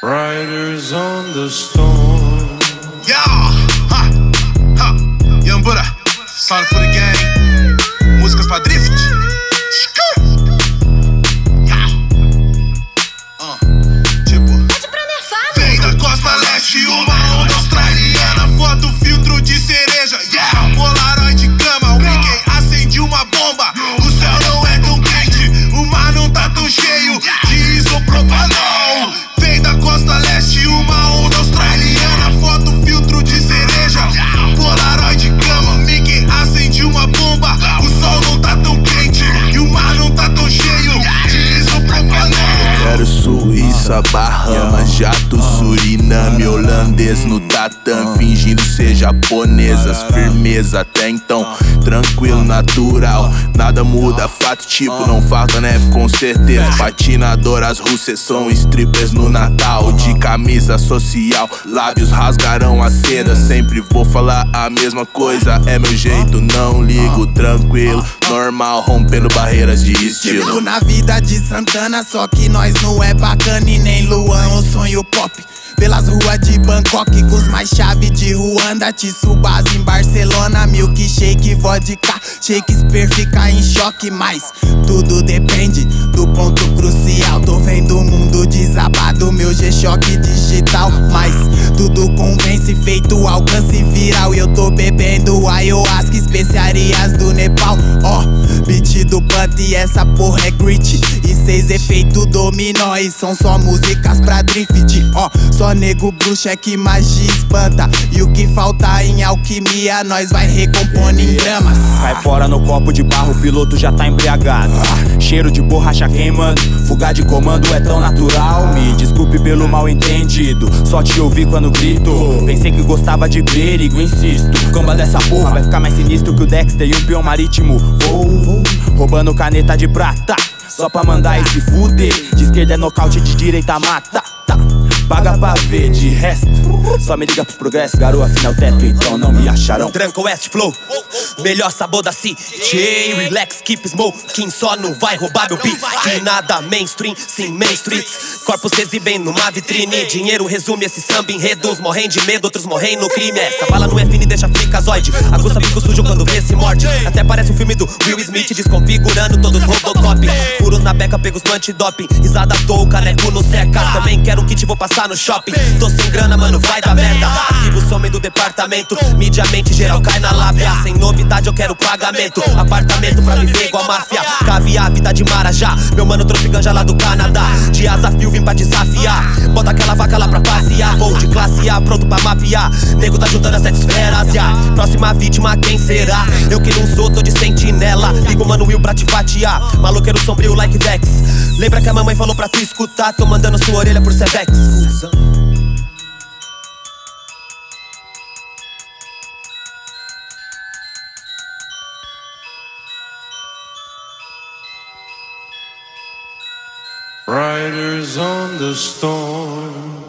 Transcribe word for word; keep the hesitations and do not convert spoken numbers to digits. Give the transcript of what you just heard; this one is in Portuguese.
Riders on the storm. Yeah, ha, ha, Young Buddha, solid for the game. Músicas pra drift. Yeah. Uh, tipo, vem da costa leste, uma onda australiana, foto filtro de cereja. Yeah, Polaroid de cama, o Mickey acende uma bomba. O céu não é tão quente, o mar não tá tão cheio de isopropanol. Vem da costa leste, uma onda australiana, foto filtro de cereja. Polaroid de cama, Mickey acende uma bomba. O sol não tá tão quente e o mar não tá tão cheio de isopropanol. Quero Suíça, Bahamas, jato, Suriname, holandês no tatame, fingindo ser japonesas, firmeza até então, tranquilo, natural, nada muda, fato tipo, não falta neve com certeza. Patinadoras russas são strippers no Natal, de camisa social, lábios rasgarão a seda. Sempre vou falar a mesma coisa, é meu jeito, não ligo, tranquilo, normal, rompendo barreiras de estilo. Tipo na vida de Santana, só que nós não é bacana e nem Luan, o sonho pop. Pelas ruas de Bangkok, com os mais chave de Ruanda, Tsubasa em Barcelona, milkshake, vodka, Shakespeare fica em choque. Mas tudo depende do ponto crucial. Tô vendo o mundo desabado, meu G-Shock digital. Mas tudo convence, feito alcance viral. E eu tô bebendo ayahuasca, especiarias do Nepal. Ó, oh, beat do Plant e essa porra é grit. E seis efeitos dominó e são só músicas pra drift. Ó, oh, só nego bruxo é que magia espanta. E o que falta em alquimia nós vai recompondo em gramas. Cai fora no copo de barro, o piloto já tá embriagado. Cheiro de borracha queimando, fuga de comando é tão natural. Me desculpe pelo mal entendido, só te ouvi quando grito. Pensei que gostava de perigo, insisto. Camba dessa porra vai ficar mais sinistro que o Dexter e um peão marítimo. Vou, vou, roubando caneta de prata, só pra mandar esse fuder. De esquerda é nocaute, de direita mata, tá. Paga pra ver, de resto só me liga pros progressos, garoa, afinal teto, então não me acharão. Tranca West Flow, melhor sabor da city. Relax, keep smoking, só não vai roubar meu beat. Que nada mainstream, sim main streets. Corpos se exibem numa vitrine. Dinheiro resume esse samba enredo. Uns morrem de medo, outros morrem no crime. Essa bala não é fina e deixa fricazoide. Aguça bico sujo quando vê se morde. Até parece um filme do Will Smith, desconfigurando todos Robocop. Furos na beca, pegos no antidoping. Risada à toa, o caneco não seca. Também quero um kit, vou passar no shopping. Tô sem grana, mano, vai dar merda. Arquivos somem do departamento. Mediamente geral cai na lábia. Sem novidade eu quero pagamento. Apartamento pra viver igual máfia. Caviar, vida de marajá. Meu mano trouxe ganja lá do Canadá. De asa fio vim pra desafiar. Bota aquela vaca lá pra passear. Vou de classe A, pronto pra mapear. Nego tá juntando as sete esferas, yeah. Próxima vítima quem será? Eu que não sou, tô de sentinela. Ligo o mano Will pra te fatiar. Maloqueiro sombrio like Dex. Lembra que a mamãe falou pra tu escutar? Tô mandando sua orelha por Sevex. Riders on the storm.